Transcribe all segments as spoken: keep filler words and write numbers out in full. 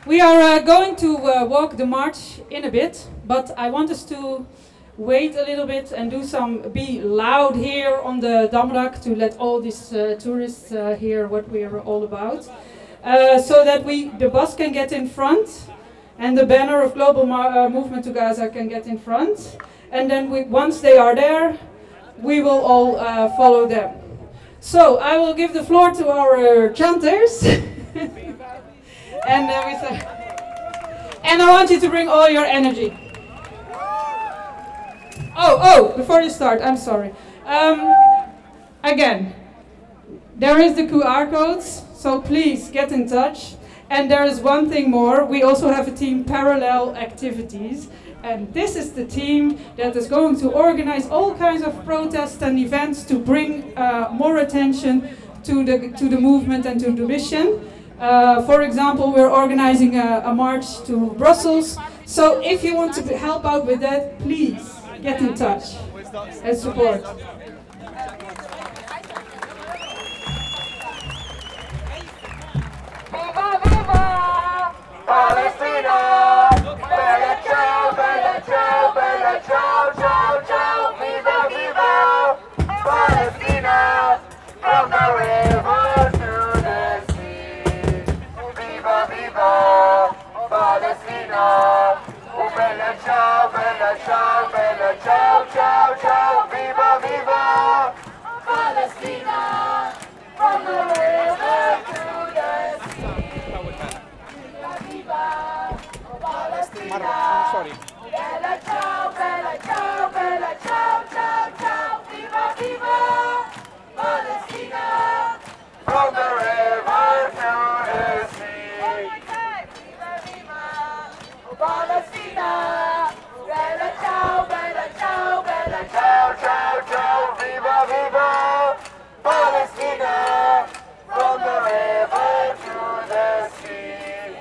We are uh, going to uh, walk the march in a bit, but I want us to wait a little bit and do some, be loud here on the Damrak to let all these uh, tourists uh, hear what we are all about. Uh, so that we, the bus can get in front and the banner of Global Mar- uh, Movement to Gaza can get in front. And then we, once they are there, we will all uh, follow them. So I will give the floor to our chanters. and, uh, we say, and I want you to bring all your energy. Oh, oh, before you start, I'm sorry. Um, again, there is the Q R codes, so please get in touch. And there is one thing more, we also have a team Parallel Activities. And this is the team that is going to organize all kinds of protests and events to bring uh, more attention to the, to the movement and to the mission. Uh, for example, we're organizing a, a march to Brussels. So if you want to help out with that, please get in touch and support. Viva, viva! Palestina! Bella ciao, bella ciao, bella ciao, ciao, ciao! Viva, viva! Palestina! From the river to the sea! Viva, viva! Palestina! Oh, bella ciao, bella ciao, bella ciao, ciao, ciao! Viva, viva! Palestina! From the river to the sea! Viva, viva! Palestina! Sorry. Bella ciao, bella ciao, bella ciao, ciao, ciao! Viva, viva! Palestina! From the river to the sea! Viva, viva! Palestina! Bella ciao, bella ciao, bella ciao, ciao, ciao! Viva, viva! Palestina! From the river to the sea!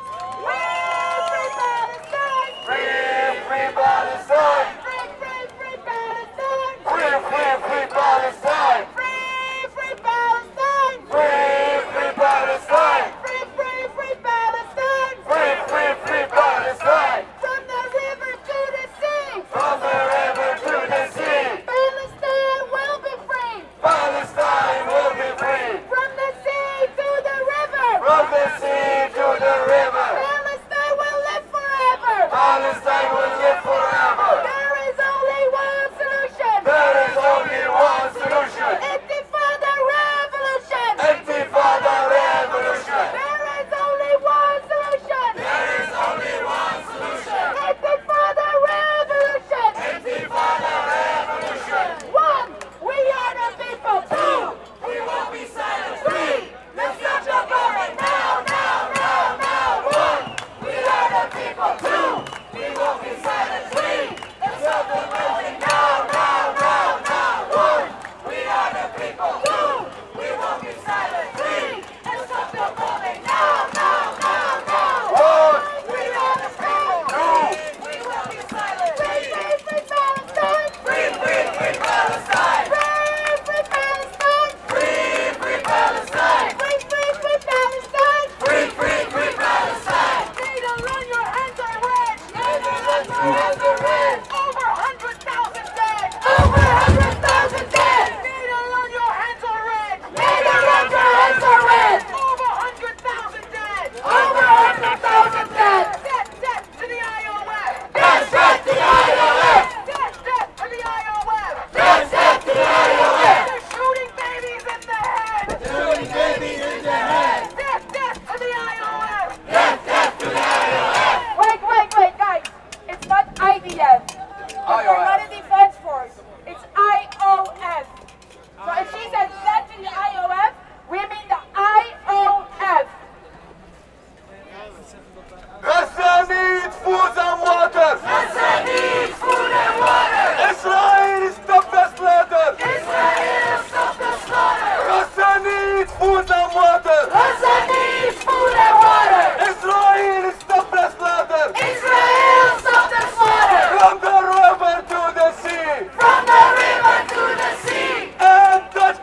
Free, free Palestine! Free, free, free Palestine! Free, free, free Palestine! Free, free Palestine! Free, free Palestine! Free, free, free Palestine! Free, free, free Palestine! From the river to the sea! From the river to the sea! Palestine will be free! Palestine will be free! From the sea to the river! From the sea to the river! Palestine will live forever! Palestine will live forever! There is only one solution! There is only one solution! Intifada revolution! Intifada revolution! There is only one solution! There is only one solution! Intifada revolution! Intifada revolution! One, we are the people! Two, we won't be silent! Three, let's stop the bombing now, now, now, now! One, we are the people! Two, we won't be silent! Three, let's stop the bombing now, now, now, now! One, we are the people! Two, we won't be silent! Three, let's stop the bombing now, now, now, now! One, we are the people! Two, we won't be silent! Free, free, free Palestine! Free, free, free Palestine! Free, free Palestine! Free, free Palestine! Free, free, free Palestine! Free, free, free Palestine! Neither run your hands are red! Neither run your hands are red! Over a hundred thousand dead! Over a hundred thousand dead! Neither run your hands are red! Neither run your hands are red! Over a hundred thousand dead! Over a hundred thousand dead! Death, death to the I O F! Death, death to the I O F! Death, death to the I O F! Death, death to the I O F! They're shooting babies in the head! Shooting babies in the head! Death, death to the I O F! Death, death to the I O F! Wait, wait, wait, guys! It's not I D F. We're not a defense force. It's I O F. So if she says that to the I O F, we mean the I O F. Gaza needs food and water. Gaza needs food and water. Israel stop the slaughter. Israel stop the slaughter. Gaza needs food and water. Gaza needs food and water. Israel stop the slaughter. Israel stop the slaughter. From the river to the sea. From the river to the sea. And Dutch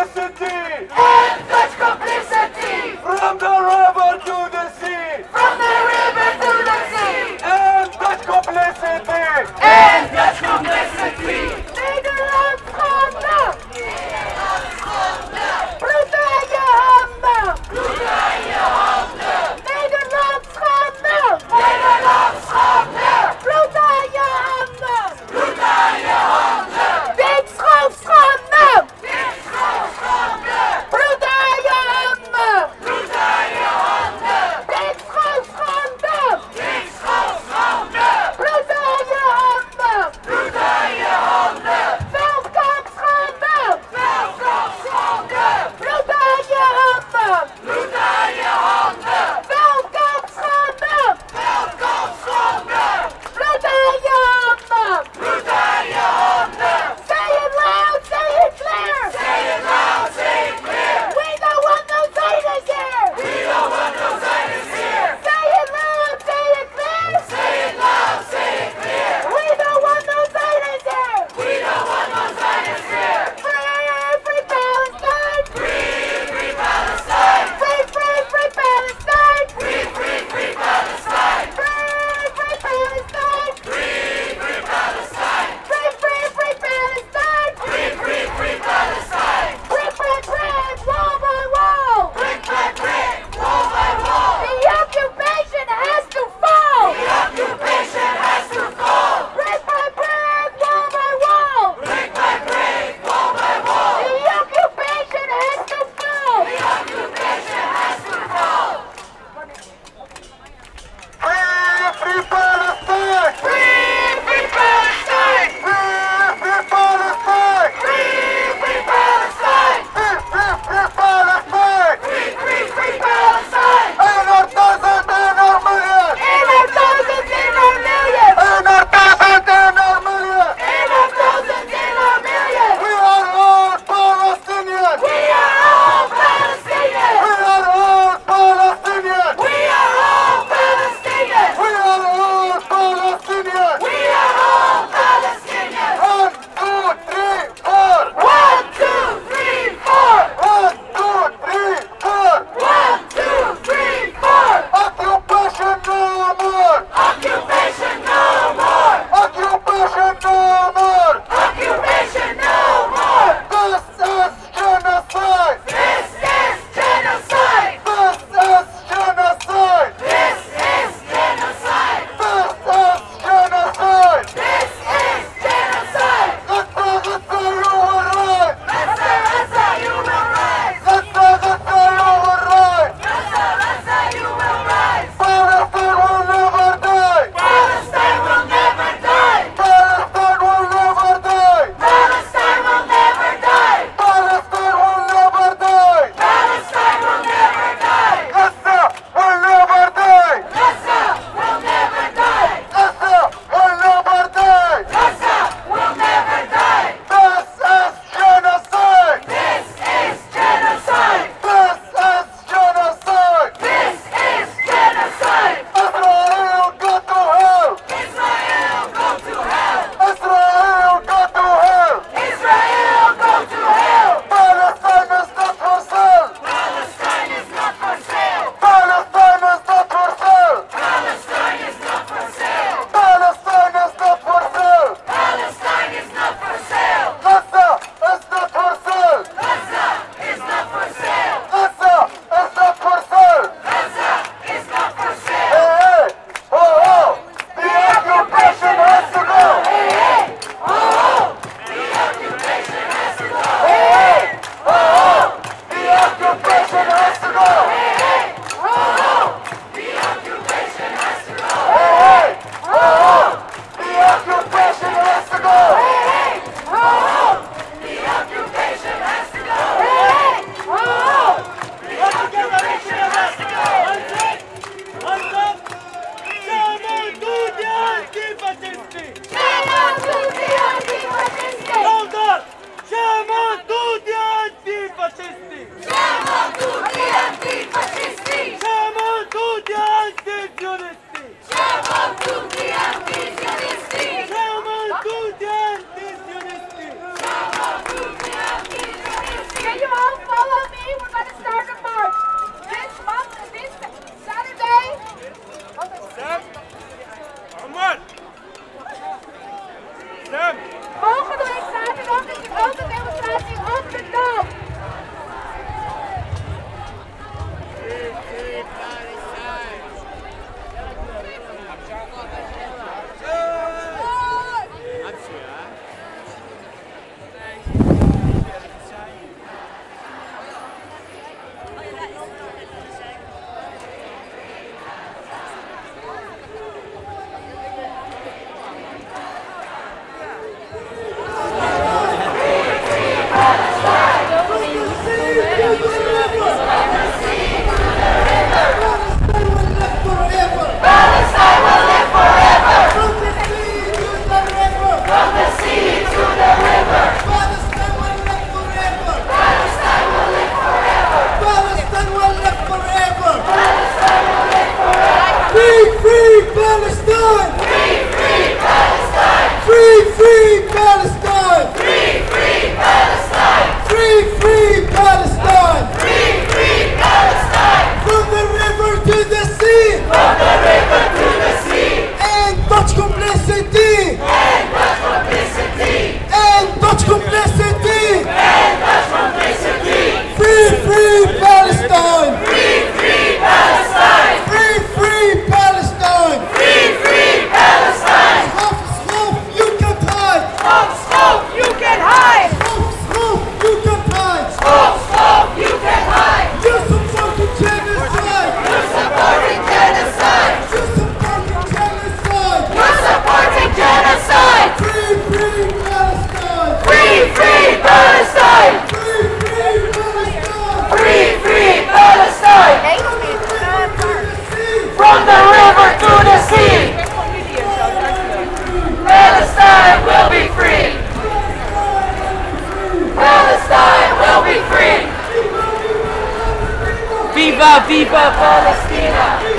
complicity. And Dutch complicity. From the river to the sea. From the anti-sionisti! Siamo tutti anti-sionisti! Siamo tutti anti-sionisti! Siamo tutti anti-sionisti! Can you all follow me? We're going to start a march. This month, this Saturday. Sam? Ahmad! Sam! Volgende week zaterdag is een grote demonstratie op de Dam. Viva, viva Palestina!